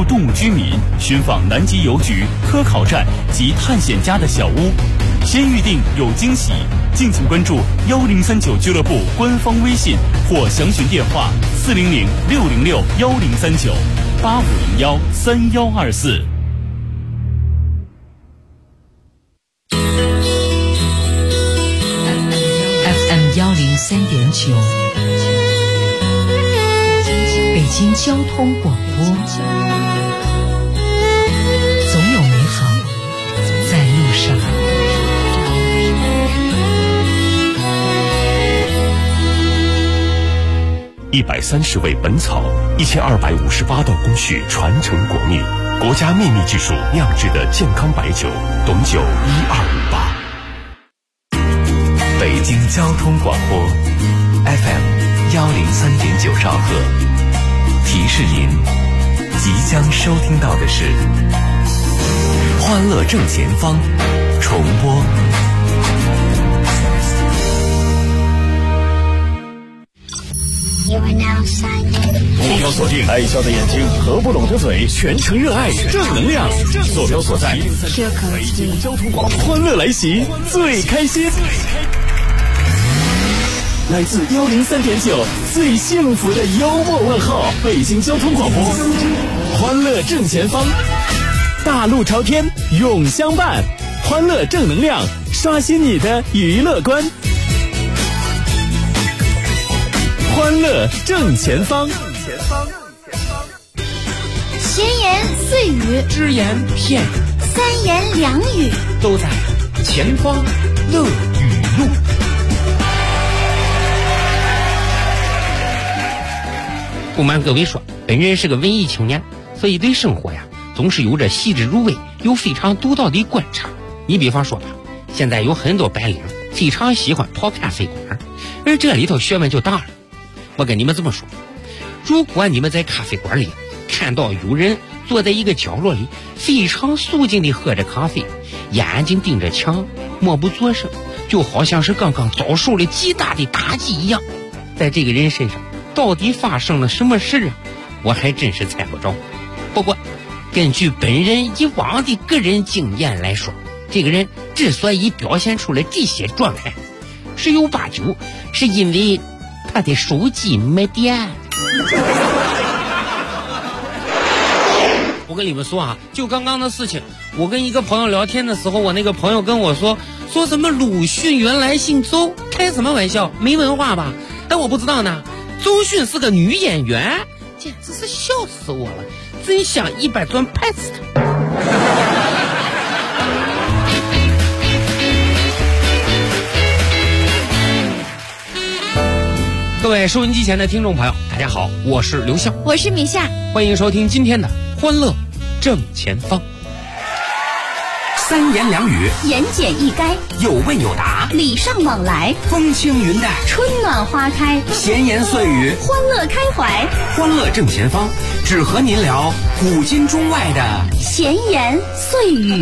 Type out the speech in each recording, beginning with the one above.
动物居民，寻访南极邮局、科考站及探险家的小屋。先预定有惊喜，敬请关注1039俱乐部官方微信或详询电话400-606-10398501-3124。 103.9，北京交通广播，总有美好在路上。 130味本草，1258道工序传承国秘，国家秘密技术酿制的健康白酒，董酒1258。 北京交通广播 FM 103.9兆赫，提示您即将收听到的是欢乐正前方重播。 目标锁定，爱笑的眼睛，合不拢的嘴，全程热爱，正能量。坐标所在，北京交通广播，欢乐来袭，最开心。来自103.9最幸福的幽默问候，北京交通广播，欢乐正前方，大路朝天永相伴，欢乐正能量，刷新你的娱乐观。欢乐正前方， 闲言碎语， 只言片语， 三言两语， 都在前方乐语录。不瞒各位说，本人是个文艺青年，所以对生活呀总是有着细致入微又非常独到的观察。你比方说吧，现在有很多白领非常喜欢跑咖啡馆，而这里头学问就大了。我跟你们这么说，如果你们在咖啡馆里看到有人坐在一个角落里非常肃静地喝着咖啡，眼睛盯着墙，默不作声，就好像是刚刚遭受了极大的打击一样，在这个人身上到底发生了什么事啊？我还真是猜不着。不过根据本人以往的个人经验来说，这个人之所以表现出了这些状态，十有八九是因为他的手机没电。我跟你们说啊，就刚刚的事情，我跟一个朋友聊天的时候，我那个朋友跟我说什么鲁迅原来姓周，开什么玩笑，没文化吧？但我不知道呢，周迅是个女演员，简直是笑死我了，真想一百砖拍死她。各位收音机前的听众朋友，大家好，我是刘笑， 我是米夏， 欢迎收听今天的欢乐正前方。 三言两语， 言简意赅， 有问有答， 礼尚往来， 风轻云淡， 春暖花开， 闲言碎语， 欢乐开怀。 欢乐正前方，只和您聊古今中外的闲言碎语。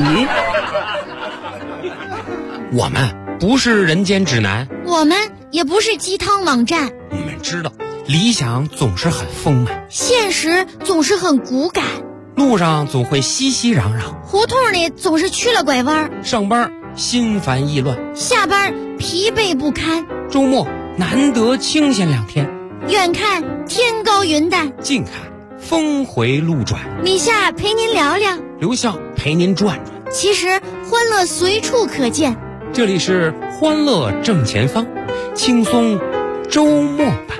我们不是人间指南， 我们也不是鸡汤网站。 我们知道理想总是很丰满， 现实总是很骨感， 路上总会熙熙攘攘， 胡同里总是去了拐弯， 上班心烦意乱， 下班疲惫不堪， 周末难得清闲2天， 远看天高云淡， 近看峰回路转。 米夏陪您聊聊， 刘笑陪您转转。 其实欢乐随处可见， 这里是欢乐正前方，轻松周末版。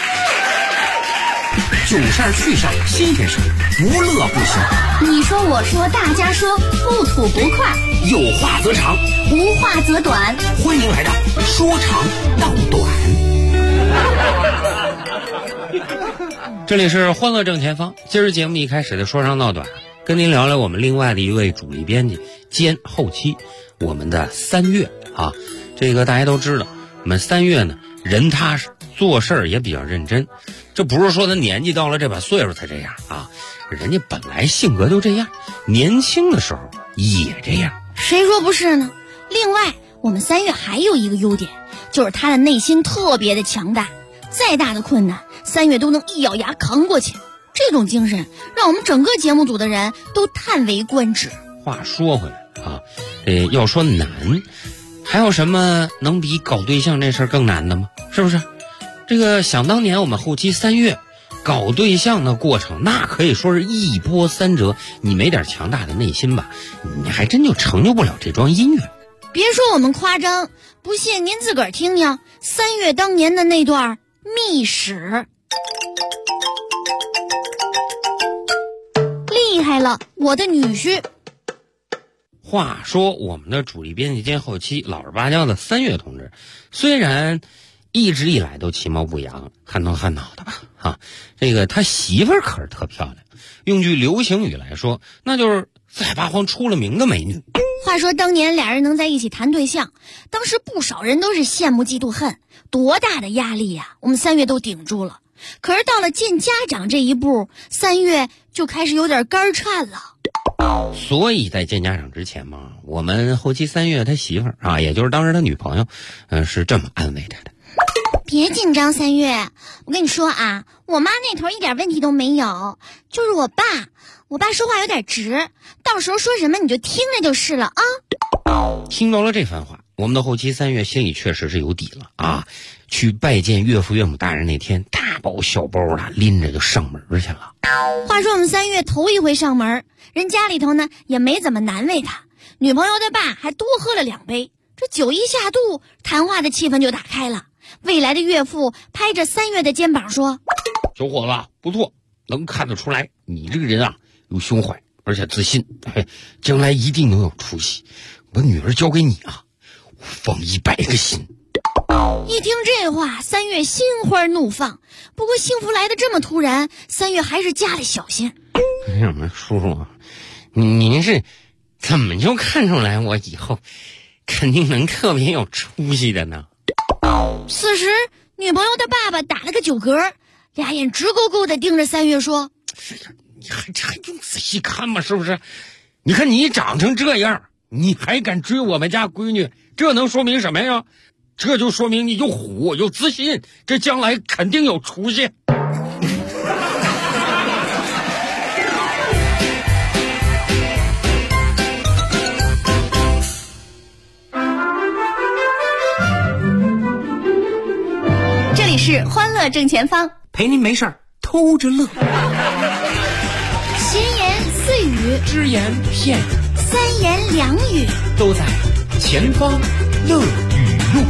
囧事儿趣事儿新鲜事儿，无乐不行。 你说我说大家说，不吐不快， 有话则长， 无话则短。 欢迎来到说长道短。 这里是欢乐正前方，今儿节目一开始的说长道短，跟您聊聊我们另外的一位主力编辑兼后期，我们的3月啊。这个大家都知道，我们3月呢人踏实，做事儿也比较认真。这不是说他年纪到了这把岁数才这样啊，人家本来性格就这样，年轻的时候也这样。 谁说不是呢？另外我们3月还有一个优点，就是他的内心特别的强大，再大的困难3月都能一咬牙扛过去。 这种精神让我们整个节目组的人都叹为观止。 话说回来啊，要说难，还有什么能比搞对象这事儿更难的吗？是不是？这个想当年我们后期3月搞对象的过程，那可以说是一波三折。你没点强大的内心吧，你还真就成就不了这桩姻缘。 别说我们夸张，不信您自个儿听听3月当年的那段秘史。厉害了，我的女婿。 话说我们的主力编辑兼后期老实巴交的3月同志，虽然一直以来都其貌不扬，憨头憨脑的吧，这个他媳妇儿可是特漂亮，用句流行语来说，那就是四海八荒出了名的美女。 话说当年俩人能在一起谈对象，当时不少人都是羡慕嫉妒恨，多大的压力呀，我们3月都顶住了。可是到了见家长这一步，3月就开始有点肝颤了。 所以在见家长之前嘛，我们后期3月他媳妇儿啊，也就是当时他女朋友，是这么安慰他的： 别紧张，3月，我跟你说啊，我妈那头一点问题都没有，就是我爸说话有点直，到时候说什么你就听着就是了啊。 听到了这番话，我们的后期3月心里确实是有底了啊。去拜见岳父岳母大人那天，大包小包的拎着就上门去了。 话说我们3月头一回上门，人家里头呢也没怎么难为他，女朋友的爸还多喝了2杯，这酒一下肚，谈话的气氛就打开了。未来的岳父拍着3月的肩膀说： 小伙子不错，能看得出来你这个人啊有胸怀而且自信，将来一定能有出息。我女儿交给你啊，我放100个心。 一听这话，3月心花怒放。不过幸福来得这么突然，3月还是加了小心。 什么叔叔啊，您是怎么就看出来我以后肯定能特别有出息的呢？ 此时女朋友的爸爸打了个酒嗝，俩眼直勾勾地盯着3月说： 你还用仔细看吗？是不是？你看你长成这样，你还敢追我们家闺女，这能说明什么呀？这就说明你有虎有自信，这将来肯定有出息。 这里是欢乐正前方， 陪您没事儿偷着乐， 闲言碎语， 只言片语， 三言两语， 都在前方乐语录。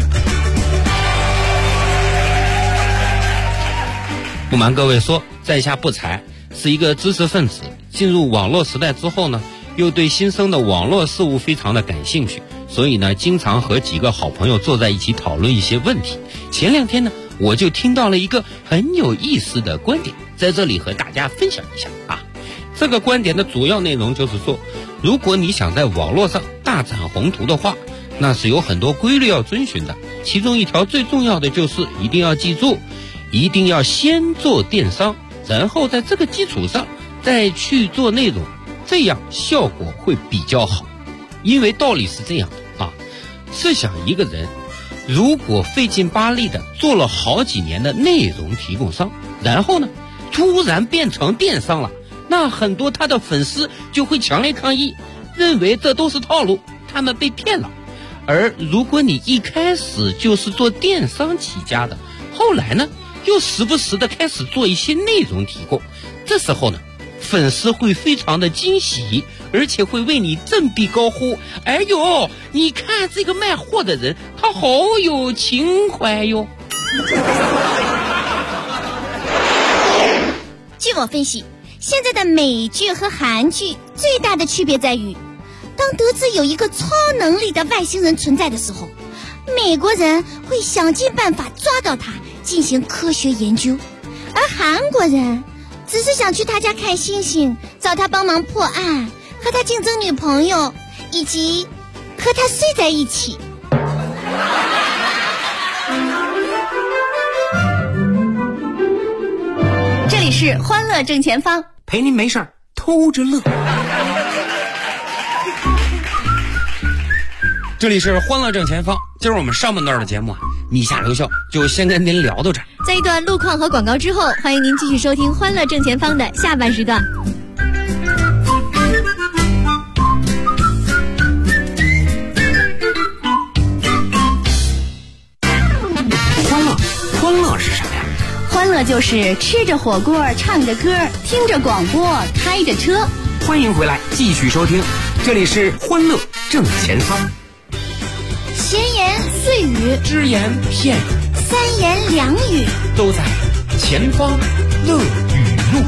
不瞒各位说，在下不才是一个知识分子，进入网络时代之后呢，又对新生的网络事物非常的感兴趣，所以呢，经常和几个好朋友坐在一起讨论一些问题。前2天呢，我就听到了一个很有意思的观点，在这里和大家分享一下啊。这个观点的主要内容就是说，如果你想在网络上大展宏图的话，那是有很多规律要遵循的，其中一条最重要的就是一定要记住，一定要先做电商，然后在这个基础上再去做内容，这样效果会比较好。因为道理是这样的啊，试想一个人如果费劲巴力的做了好几年的内容提供商，然后呢突然变成电商了，那很多他的粉丝就会强烈抗议，认为这都是套路，他们被骗了。而如果你一开始就是做电商起家的，后来呢又时不时的开始做一些内容提供，这时候呢粉丝会非常的惊喜，而且会为你振臂高呼，哎呦，你看这个卖货的人他好有情怀哟。 据我分析，现在的美剧和韩剧最大的区别在于，当得知有一个超能力的外星人存在的时候，美国人会想尽办法抓到他进行科学研究，而韩国人只是想去他家看星星，找他帮忙破案，和他竞争女朋友，以及和他睡在一起。这里是欢乐正前方， 陪您没事儿偷着乐。 这里是欢乐正前方，今儿我们上半段的节目啊， 米下留校就先跟您聊到这儿。 在一段路况和广告之后，欢迎您继续收听《欢乐正前方》的下半时段。 欢乐是什么呀？ 欢乐就是吃着火锅，唱着歌，听着广播，开着车。 欢迎回来，继续收听，这里是欢乐正前方。 闲言碎语， 只言片语， 三言两语， 都在前方乐语录。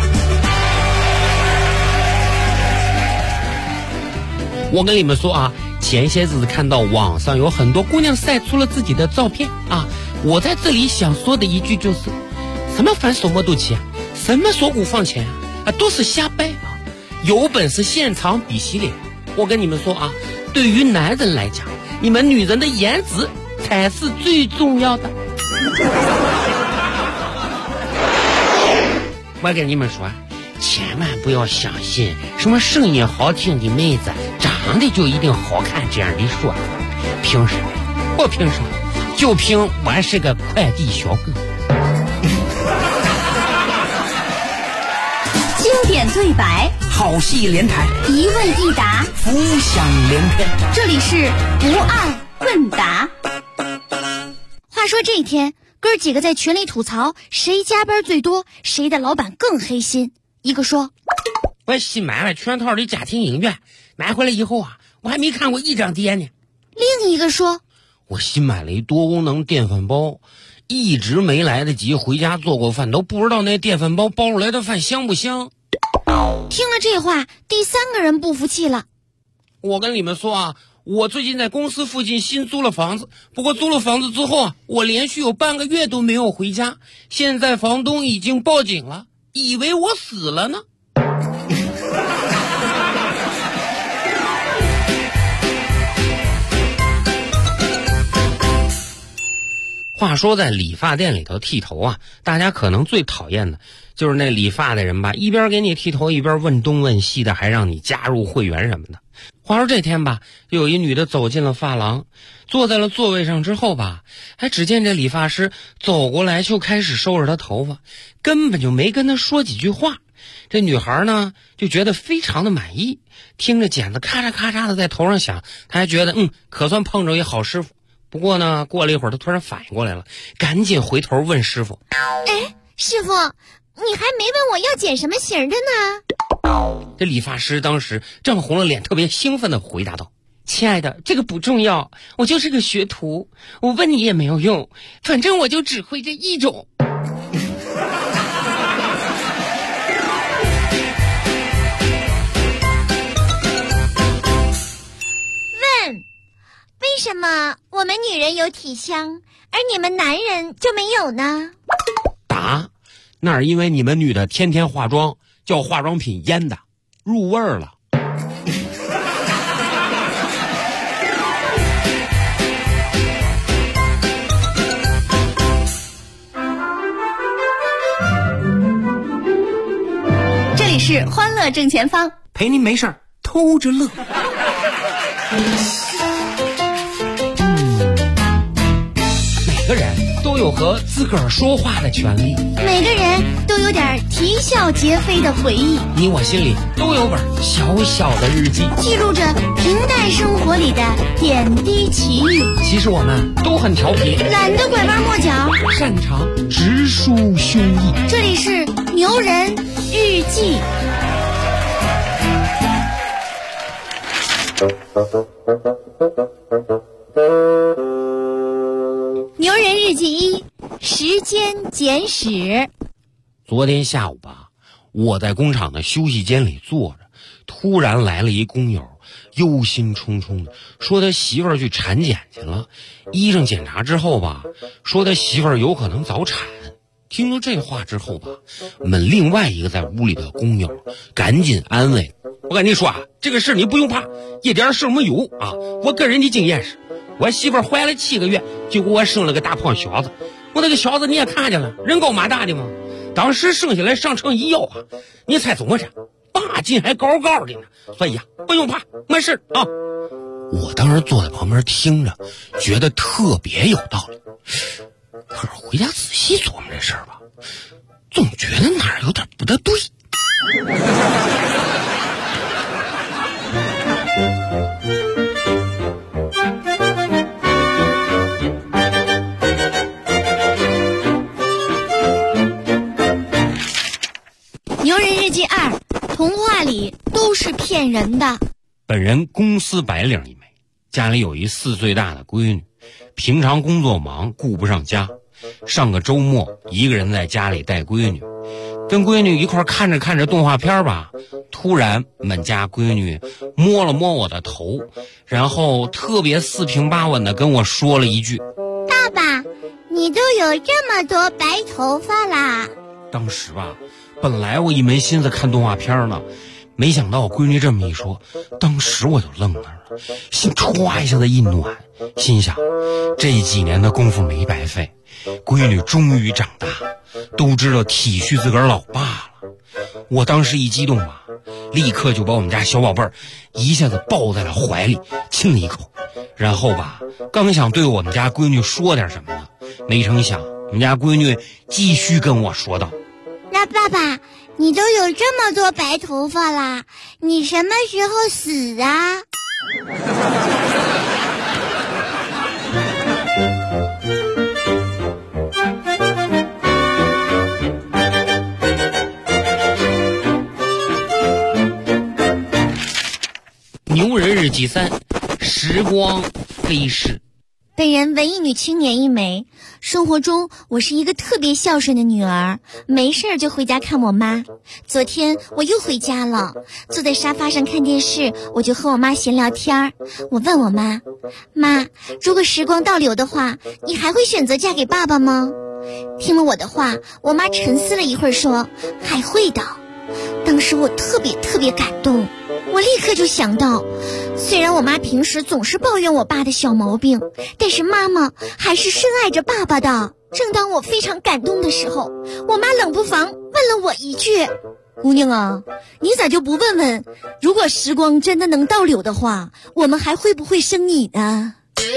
我跟你们说啊，前些日子看到网上有很多姑娘晒出了自己的照片啊，我在这里想说的一句就是，什么反手摸肚脐啊，什么锁骨放钱啊，都是瞎掰啊！有本事现场比洗脸。我跟你们说啊，对于男人来讲，你们女人的颜值才是最重要的。我跟你们说，千万不要相信什么声音好听的妹子长得就一定好看这样的说法。凭什么？我凭什么？就凭我是个快递小哥。 经典对白， 好戏连台， 一问一答， 浮想联翩。 这里是不二问答。话说这一天，哥几个在群里吐槽谁加班最多，谁的老板更黑心。一个说， 我新买了全套的家庭影院，买回来以后啊，我还没看过一张碟呢。 另一个说， 我新买了一多功能电饭煲，一直没来得及回家做过饭，都不知道那电饭煲煲出来的饭香不香。 听了这话，第三个人不服气了。 我跟你们说啊，我最近在公司附近新租了房子，不过租了房子之后啊，我连续有半个月都没有回家，现在房东已经报警了，以为我死了呢。话说在理发店里头剃头啊，大家可能最讨厌的就是那理发的人吧，一边给你剃头一边问东问西的，还让你加入会员什么的。话说这天吧，就有一女的走进了发廊，坐在了座位上之后吧，还只见这理发师走过来就开始收拾她头发，根本就没跟她说几句话。这女孩呢就觉得非常的满意，听着剪子咔嚓咔嚓的在头上响，她还觉得可算碰着一好师傅。不过呢，过了一会儿，她突然反应过来了，赶紧回头问师傅：“ 哎，师傅，你还没问我要剪什么型的呢？” 这理发师当时正红了脸，特别兴奋地回答道：“亲爱的，这个不重要，我就是个学徒，我问你也没有用，反正我就只会这一种。” 为什么我们女人有体香，而你们男人就没有呢？ 答：那是因为你们女的天天化妆，叫化妆品腌的，入味儿了。 这里是欢乐正前方， 陪您没事偷着乐。每个人都有和自个儿说话的权利， 每个人都有点啼笑皆非的回忆， 你我心里都有本小小的日记， 记录着平淡生活里的点滴奇遇。 其实我们都很调皮， 懒得拐弯抹角， 擅长直抒胸臆。 这里是牛人日记。牛人日记1，时间简史。 昨天下午吧，我在工厂的休息间里坐着，突然来了一工友，忧心忡忡的说他媳妇儿去产检去了。医生检查之后吧，说他媳妇儿有可能早产。听了这话之后吧，我们另外一个在屋里的工友赶紧安慰我跟你说啊，这个事你不用怕，一点事没有啊。我个人的经验是，我媳妇儿怀了7个月就给我生了个大胖小子，我那个小子你也看见了，人高马大的嘛。当时生下来上秤一要啊，你猜怎么着？8斤还高高的呢。所以呀，不用怕，没事啊。 我当时坐在旁边听着，觉得特别有道理。可是回家仔细琢磨这事儿吧，总觉得哪儿有点不大对。 牛人日记2，童话里都是骗人的。 本人公司白领一枚，家里有一4岁大的闺女，平常工作忙顾不上家，上个周末一个人在家里带闺女，跟闺女一块看着动画片吧，突然我们家闺女摸了摸我的头，然后特别四平八稳的跟我说了一句： 爸爸，你都有这么多白头发啦。 当时吧，本来我一没心思看动画片呢，没想到我闺女这么一说，当时我就愣那儿了，心歘一下子一暖，心想这几年的功夫没白费，闺女终于长大，都知道体恤自个儿老爸了。我当时一激动吧，立刻就把我们家小宝贝儿一下子抱在了怀里，亲了一口，然后吧，刚想对我们家闺女说点什么呢，没成想我们家闺女继续跟我说道： 那爸爸，你都有这么多白头发啦，你什么时候死啊？ 牛人日记3，时光飞逝。 本人文艺女青年一枚，生活中我是一个特别孝顺的女儿，没事儿就回家看我妈。昨天我又回家了，坐在沙发上看电视，我就和我妈闲聊天儿。我问我妈：妈，如果时光倒流的话，你还会选择嫁给爸爸吗？听了我的话，我妈沉思了一会儿说：还会的。当时我特别感动，我立刻就想到，虽然我妈平时总是抱怨我爸的小毛病，但是妈妈还是深爱着爸爸的。正当我非常感动的时候，我妈冷不防问了我一句：姑娘啊，你咋就不问问，如果时光真的能倒流的话，我们还会不会生你呢？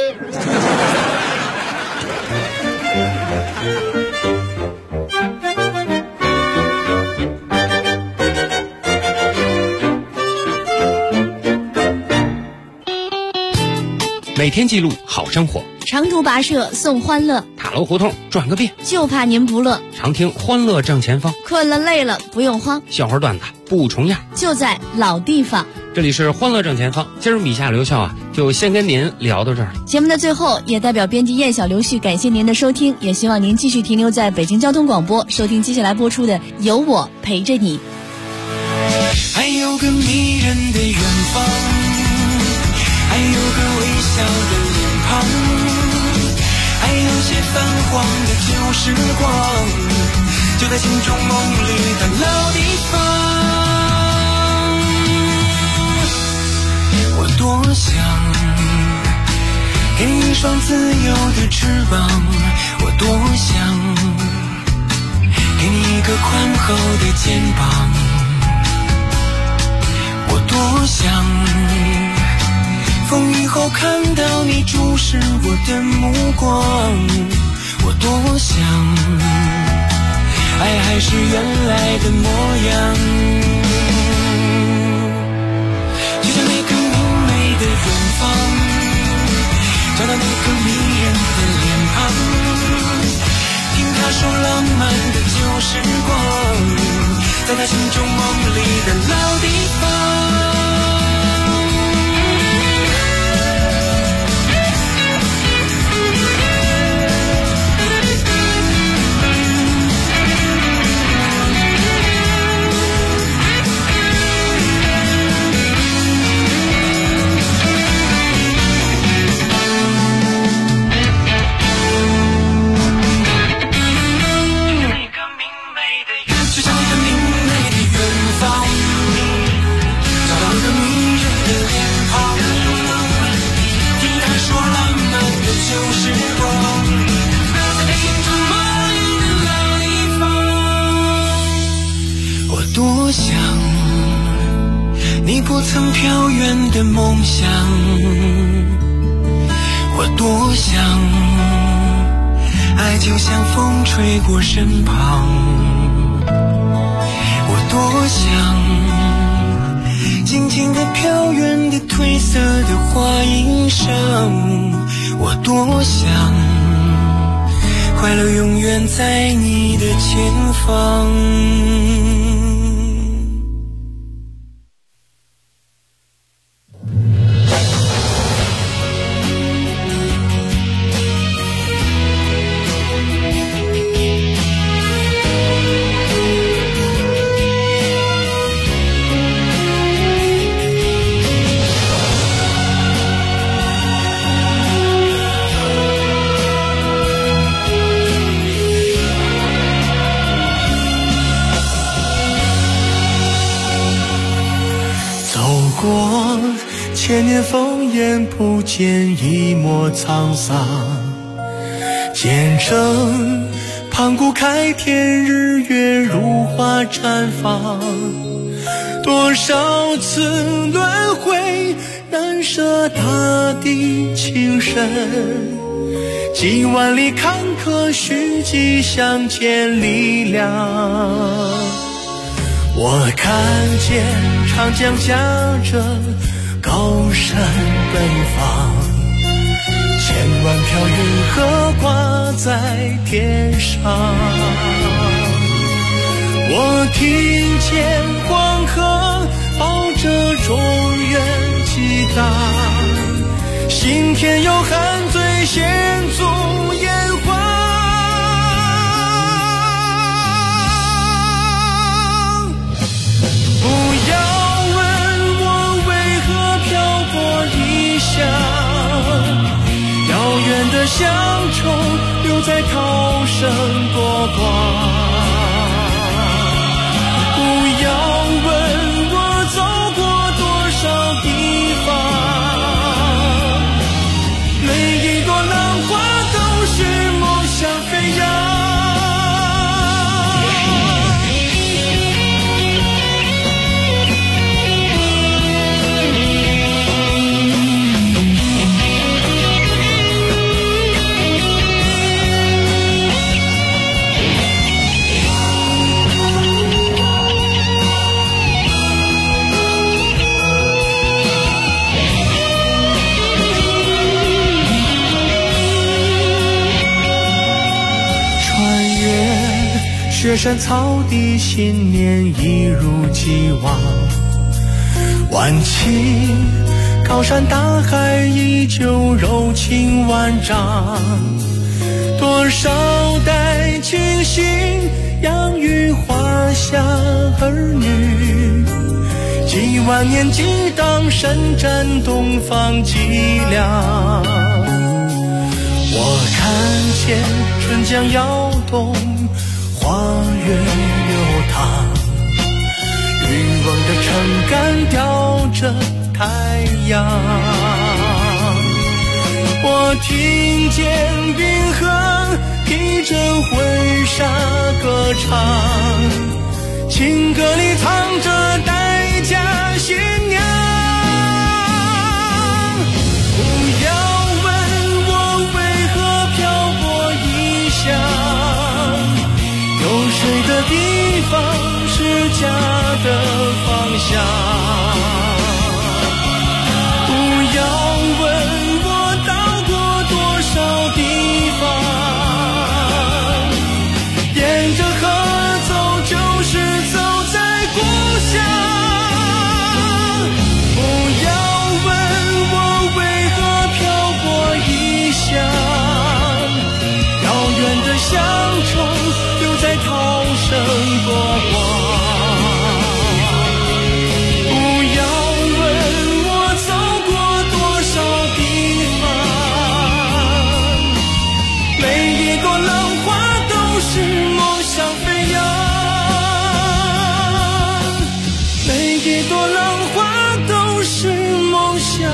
每天记录好生活， 长途跋涉送欢乐， 塔楼胡同转个遍， 就怕您不乐。 常听欢乐正前方， 困了累了不用慌， 笑话段子不重样， 就在老地方。 这里是欢乐正前方，今儿米夏刘笑就先跟您聊到这儿。 节目的最后，也代表编辑燕小刘旭感谢您的收听，也希望您继续停留在北京交通广播，收听接下来播出的《有我陪着你》。 还有个迷人的远方，还有个微笑的脸庞，还有些泛黄的旧时光，就在心中梦里的老地方。我多想给你一双自由的翅膀，我多想给你一个宽厚的肩膀，我多想风雨后看到你注视我的目光，我多想爱还是原来的模样，就像那个明媚的远方，找到那个迷人的脸庞，听他说浪漫的旧时光，在他心中梦里的老地方。多想你不曾飘远的梦想。 我多想，爱就像风吹过身旁，我多想静静地飘远的褪色的花衣裳，我多想快乐永远在你的前方。 千年烽烟不见一抹沧桑，见证盘古开天，日月如花绽放。多少次轮回，难舍大地情深，几万里坎坷，虚迹相见力量。我看见长江夹着高山奔放，千万条云河挂在天上。我听见黄河抱着中原激荡，心田有汉醉献足炎黄。不要问我为何漂泊异乡，遥远的乡愁留在涛声波光。不要问我走过多少地方，每一朵浪花都是梦想飞扬。雪山草地，信念一如既往。万顷高山大海，依旧柔情万丈。多少代清醒，养育华夏儿女。几万年激荡，深占东方脊梁。我看见春江摇动，花园流淌，渔翁的撑杆吊着太阳。我听见冰河披着婚纱歌唱，情歌里藏着待嫁新娘。不要问我为何漂泊异乡，有水的地方是家的方向。不要问我到过多少地方，沿着河走就是走在故乡。不要问我为何漂泊异乡，遥远的乡愁留在涛声波光。不要问我走过多少地方，每一朵浪花都是梦想飞扬，每一朵浪花都是梦想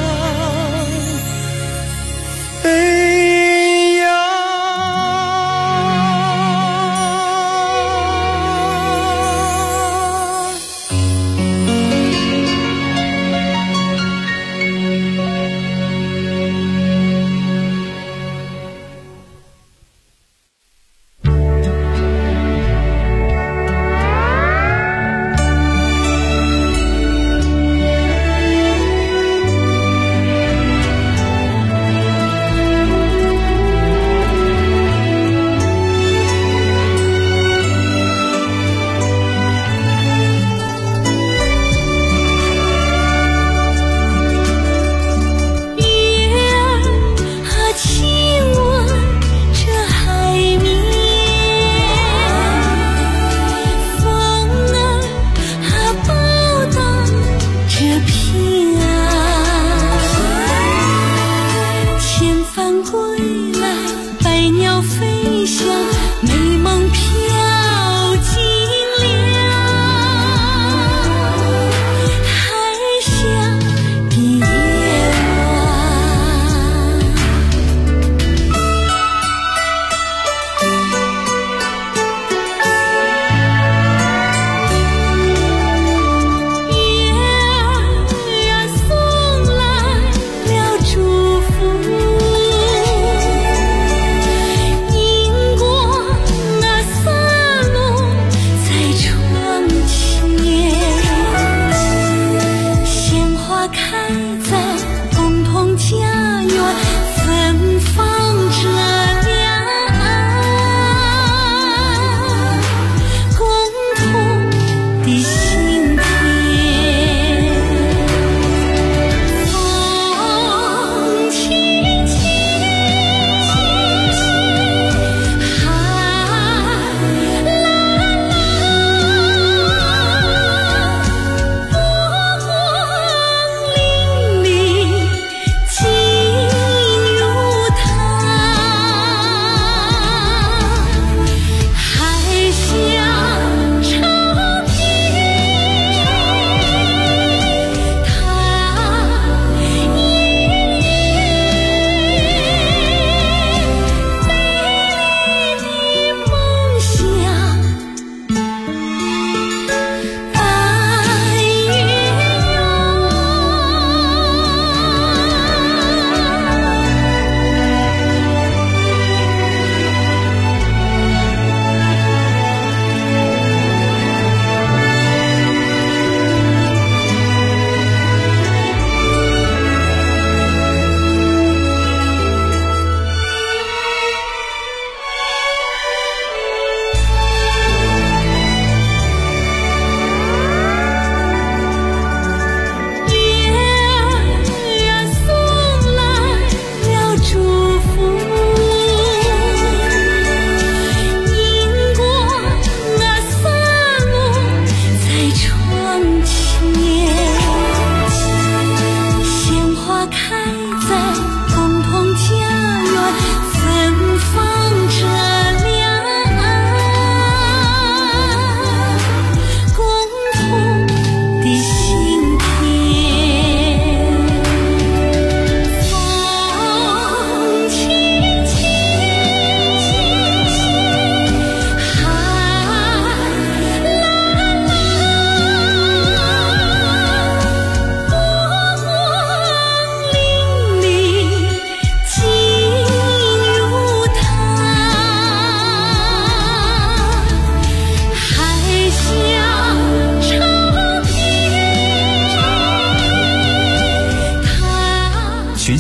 飞扬。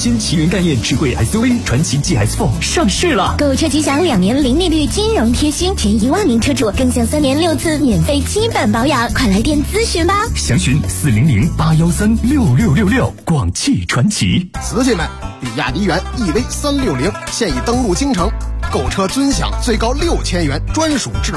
新奇云干宴智慧 SUV 传祺 GS4 上市了， 购车即享2年零利率金融贴心，前1万名车主更享3年6次免费基本保养，快来电咨询吧。 详询400-813-6666，广汽传祺。 瓷器们，比亚迪元 EV360现已登陆京城，购车尊享最高6000元专属智